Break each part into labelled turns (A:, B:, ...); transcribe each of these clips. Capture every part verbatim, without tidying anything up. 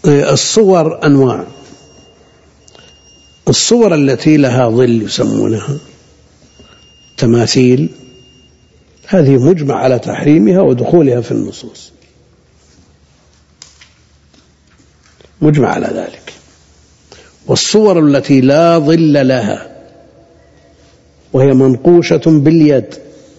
A: الصور أنواع. الصور التي لها ظل يسمونها تماثيل، هذه مجمع على تحريمها ودخولها في النصوص، مجمع على ذلك. والصور التي لا ظل لها وهي منقوشة باليد،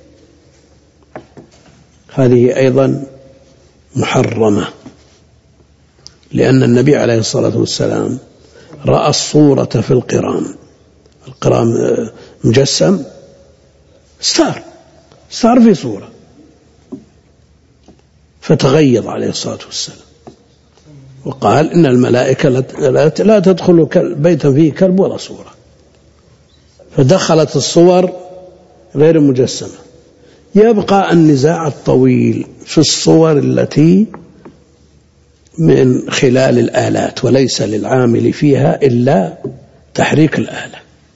A: هذه أيضا محرمة، لأن النبي عليه الصلاة والسلام رأى الصورة في القرام، القرام مجسم، ستار ستار في صورة، فتغيظ عليه الصلاة والسلام وقال إن الملائكة لا تدخل بيتا فيه كلب ولا صورة، فدخلت الصور غير مجسمة. يبقى النزاع الطويل في الصور التي من خلال الآلات وليس للعامل فيها إلا تحريك الآلة.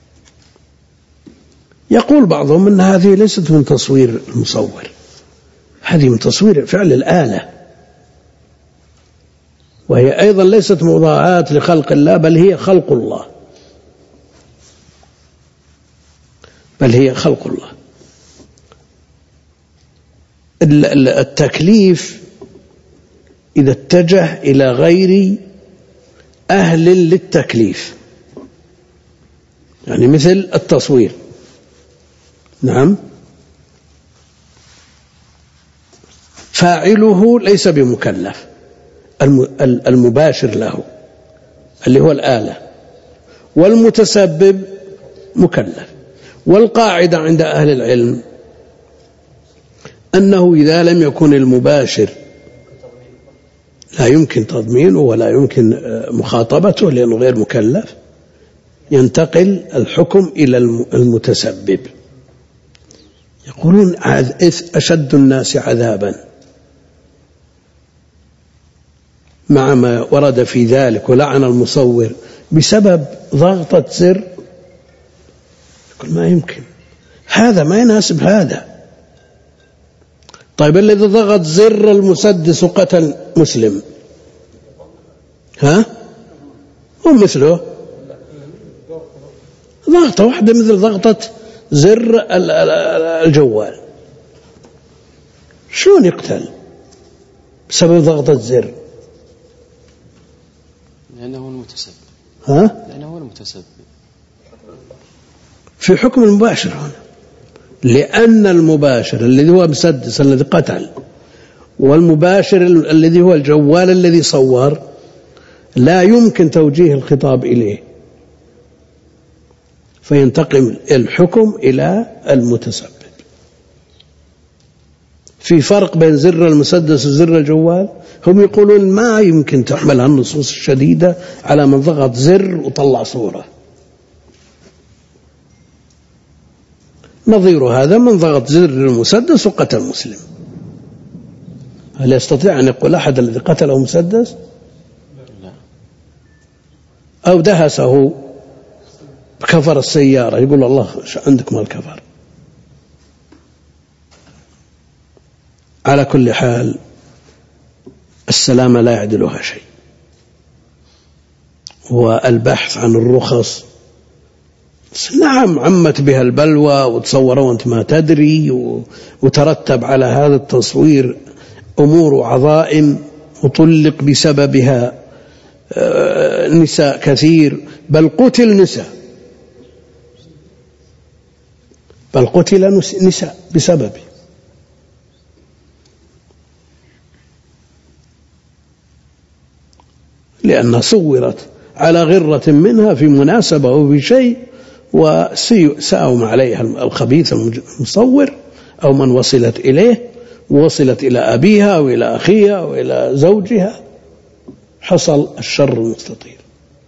A: يقول بعضهم أن هذه ليست من تصوير المصور، هذه من تصوير فعل الآلة، وهي أيضا ليست مضاعات لخلق الله، بل هي خلق الله، بل هي خلق الله. التكليف إذا اتجه إلى غير أهل للتكليف، يعني مثل التصوير، نعم، فاعله ليس بمكلف، المباشر له اللي هو الآلة، والمتسبب مكلف. والقاعدة عند أهل العلم أنه إذا لم يكن المباشر لا يمكن تضمينه ولا يمكن مخاطبته لأنه غير مكلف، ينتقل الحكم إلى المتسبب. يقولون أشد الناس عذابا مع ما ورد في ذلك ولعن المصور بسبب ضغطة زر. يقول ما يمكن، هذا ما يناسب هذا. طيب الذي ضغط زر المسدس وقتل مسلم، ها هو مثله ضغطة واحدة مثل ضغطة زر الجوال، شلون يقتل بسبب ضغطة زر؟
B: لأنه هو المتسبب.
A: ها؟
B: لأنه هو المتسبب
A: في حكم المباشر هنا، لأن المباشر الذي هو مسدس الذي قتل، والمباشر الذي هو الجوال الذي صور، لا يمكن توجيه الخطاب إليه، فينتقل الحكم إلى المتسبب. في فرق بين زر المسدس وزر الجوال. هم يقولون ما يمكن تحمل النصوص الشديدة على من ضغط زر وطلع صورة. نظير هذا من ضغط زر المسدس وقتل مسلم، هل يستطيع أن يقول أحد الذي قتله مسدس؟ أو دهسه بكفر السيارة يقول الله عندكم الكفر. على كل حال السلامة لا يعدلها شيء، والبحث عن الرخص نعم عمت بها البلوى وتصور وانت ما تدري، وترتب على هذا التصوير أمور عظائم وطلق بسببها نساء كثير، بل قتل نساء، بل قتل نساء بسببه. لأنها صورت على غرة منها في مناسبة أو في شيء، وساوم عليها الخبيث المصور أو من وصلت إليه، ووصلت إلى أبيها وإلى أخيها وإلى زوجها، حصل الشر المستطير.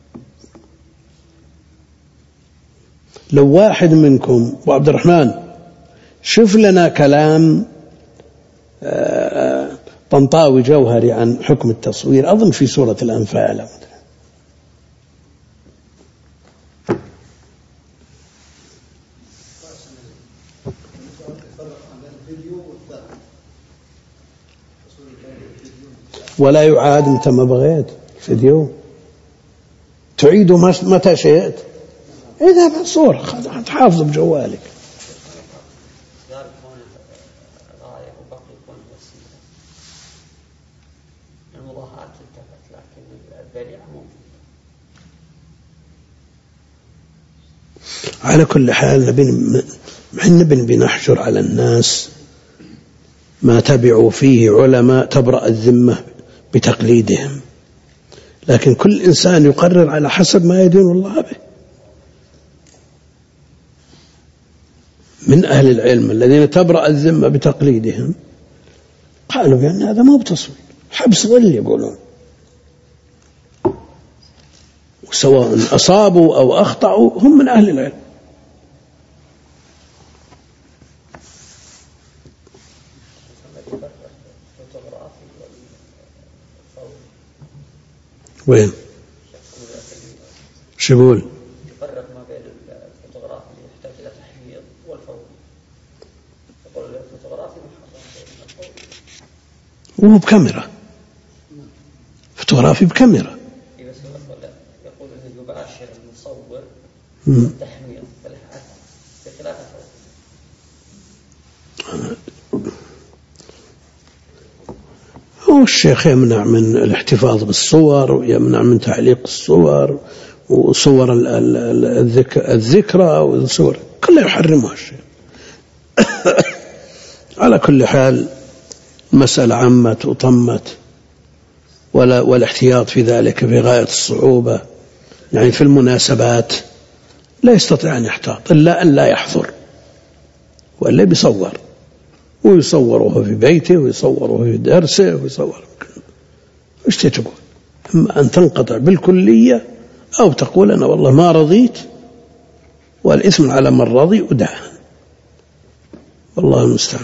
A: لو واحد منكم وعبد الرحمن شوف لنا كلام طنطاوي جوهري عن حكم التصوير، أظن في سورة الأنفال. ولا يعاد متى ما بغيت. فيديو تعيده متى شئت. إذا صورة تحافظ بجوالك. على كل حال نبي نبي نحجر على الناس ما تبعوا فيه علماء تبرأ الذمة بتقليدهم، لكن كل إنسان يقرر على حسب ما يدين الله به. من أهل العلم الذين تبرأ الذمة بتقليدهم قالوا بأن هذا ما بتصوير، حبس ظل يقولون، وسواء أصابوا أو أخطأوا هم من أهل العلم. وين شبول
B: يفرق ما بين الفوتوغرافي اللي يحتاج إلى تحميض والفوري، يقول الفوتوغرافي محرم
A: وهو بكاميرا، فوتوغرافي بكاميرا.
B: يقول انه يباشر المصور التحميض بخلاف
A: هو الشيخ يمنع من الاحتفاظ بالصور ويمنع من تعليق الصور وصور الذكرى والصور كلها يحرمها الشيخ. على كل حال المسألة عمت وطمت، ولا والاحتياط في ذلك في غاية الصعوبة. يعني في المناسبات لا يستطيع أن يحتاط إلا أن لا يحضر، وإلا بيصور، ويصوره في بيته ويصوره في درسه ويصور. إيش تقول؟ إما أن تنقطع بالكلية أو تقول أنا والله ما رضيت والإثم على من رضي ودعه. والله المستعان.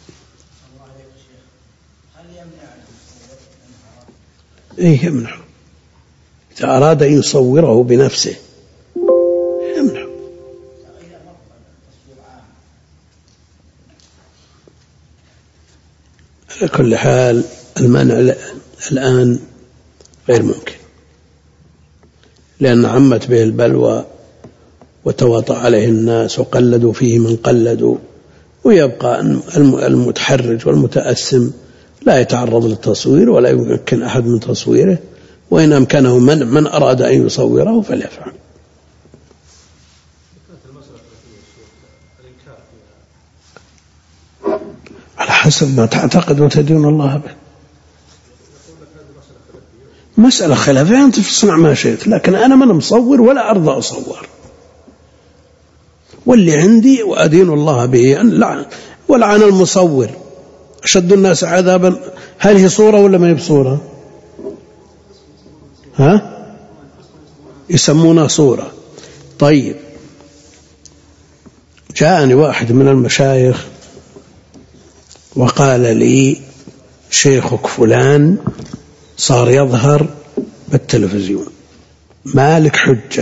A: إيه يمنع إذا أراد أن يصوره بنفسه يمنع. على كل حال المنع الآن غير ممكن، لأن عمت به البلوى وتواطأ عليه الناس وقلدوا فيه من قلدوا، ويبقى المتحرج والمتأثم لا يتعرض للتصوير ولا يمكن أحد من تصويره، وإن أمكنه من, من أراد أن يصوره فليفعل. على حسب ما تعتقد وتدين الله به. مسألة خلافية، أنت تصنع ما شئت، لكن أنا من مصور ولا أرضى أصور، واللي عندي وأدين الله به أن لعن ولعن المصور. أشد الناس عذابا، هل هي صورة ولا ما هي بصورة؟ ها؟ يسمونها صورة. طيب، جاءني واحد من المشايخ وقال لي شيخك فلان صار يظهر بالتلفزيون، مالك حجة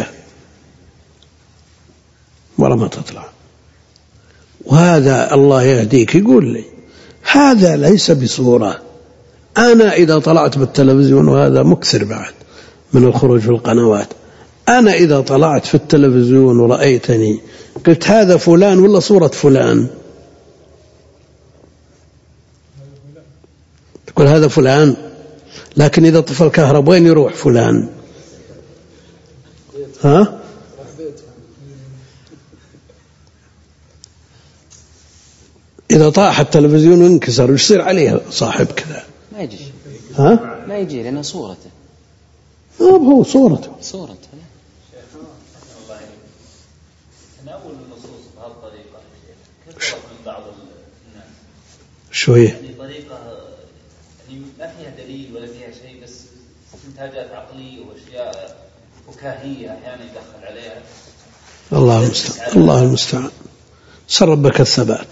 A: ولا ما تطلع، وهذا الله يهديك يقول لي هذا ليس بصورة. أنا إذا طلعت بالتلفزيون، وهذا مكثر بعد من الخروج في القنوات، أنا إذا طلعت في التلفزيون ورأيتني قلت هذا فلان ولا صورة فلان؟ تقول هذا فلان، لكن إذا طفى الكهرباء وين يروح فلان؟ ها؟ إذا طاح التلفزيون وانكسر وش يصير عليه صاحب كذا؟
B: ما يجي.
A: ها؟
B: ما يجي لأنه صورته.
A: ما هو صورته.
B: صورته.
C: تناول النصوص بهالطريقة كيف من بعض الناس؟
A: شوية.
C: يعني طريقة يعني ما فيها دليل ولا فيها شيء، بس استنتاجات عقلية وأشياء فكاهية أحيانا يدخل عليها.
A: الله المستعان. الله المستعان. سر ربك الثبات.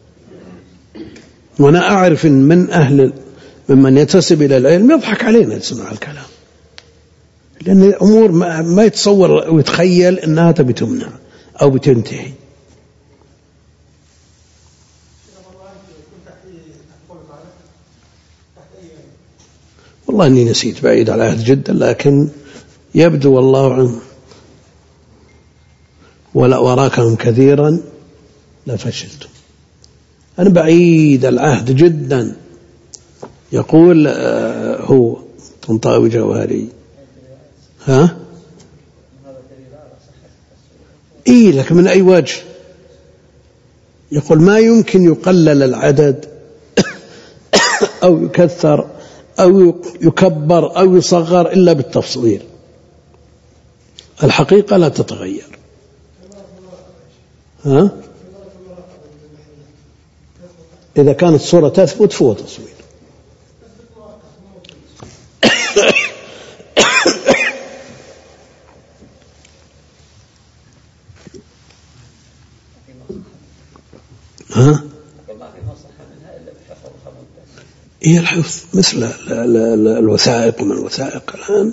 A: وأنا أعرف إن من أهل ممن يتسب إلى العلم يضحك علينا يسمع الكلام، لأن الأمور ما, ما يتصور ويتخيل أنها تبي تمنع أو بتنتهي. والله أني نسيت، بعيد على العهد جدا، لكن يبدو والله عنه ولا وراكهم كثيرا لفشلتم. أنا بعيد العهد جدا. يقول آه هو طنطاوي جوهري، ها إيه لك من أي وجه؟ يقول ما يمكن يقلل العدد أو يكثر أو يكبر أو يصغر إلا بالتصوير. الحقيقة لا تتغير. ها؟ إذا كانت الصورة تثبت فهو تصوير. ها؟ هي الحفظ مثل الوثائق من الوثائق الآن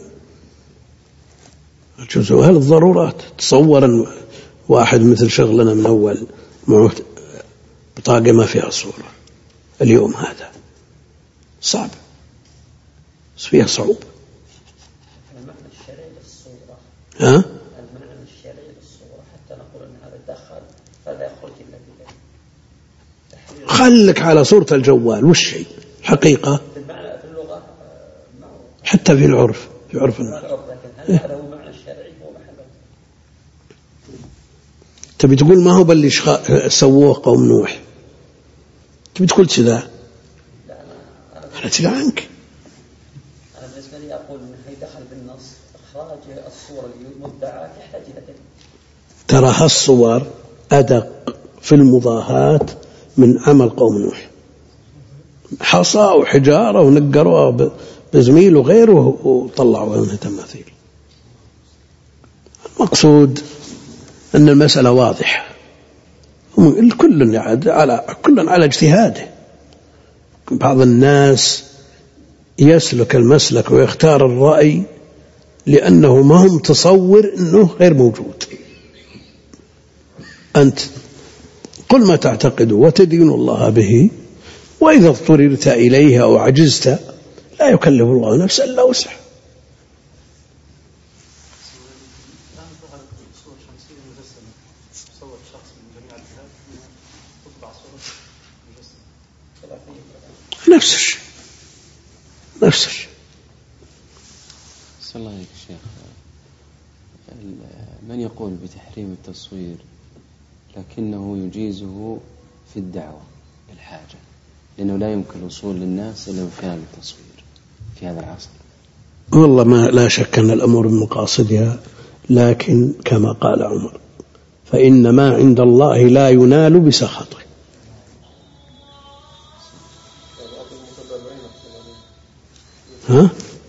A: الجزء هل الضرورات. تصور واحد مثل شغلنا من أول معه بطاقة ما فيها صورة اليوم، هذا صعب، بس فيها صعوبة.
B: المعنى الشرعي للصورة،
A: ها؟
B: المعنى الشرعي للصورة حتى نقول أن هذا دخل فلا يخرج إلا بذلك.
A: خلك على صورة الجوال وش شيء حقيقة
B: في المعنى في اللغة
A: حتى في العرف في عرف الناس.
B: لكن هل هذا هو معنى الشرعي هو محله؟
A: تبي تقول ما هو باللي سووه قوم نوح، تبي تقول كذا؟
B: لا أنا
A: أنا تلا عنك.
B: أنا بالنسبة لي أقول أنه يدخل بالنص إخراج الصورة المدعاة يحتاج إلى دليل.
A: ترى هالصور أدق في المضاهاة من عمل قوم نوح، حصى وحجارة ونقروها بزميل وغيره وطلعوا منها تماثيل. المقصود أن المسألة واضحة، الكل على كل على اجتهاده. بعض الناس يسلك المسلك ويختار الرأي لأنه ما هم تصور أنه غير موجود. أنت قل ما تعتقد وتدين الله به، وإذا اضطررت إليه أو عجزت لا يكلف الله نفسا إلا وسعها. نفس الشيء نفس الشيء.
D: صلى الله عليك الشيخ، من يقول بتحريم التصوير لكنه يجيزه في الدعوة بالحاجة، لأنه لا يمكن الوصول للناس إلا بخلال التصوير في هذا العصر؟
A: والله ما لا شك أن الأمور من مقاصدها، لكن كما قال عمر فإن ما عند الله لا ينال بسخطه. ها؟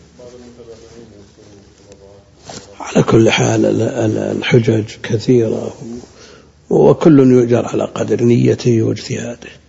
A: على كل حال الحجج كثيرة وكل يؤجر على قدر نيته واجتهاده.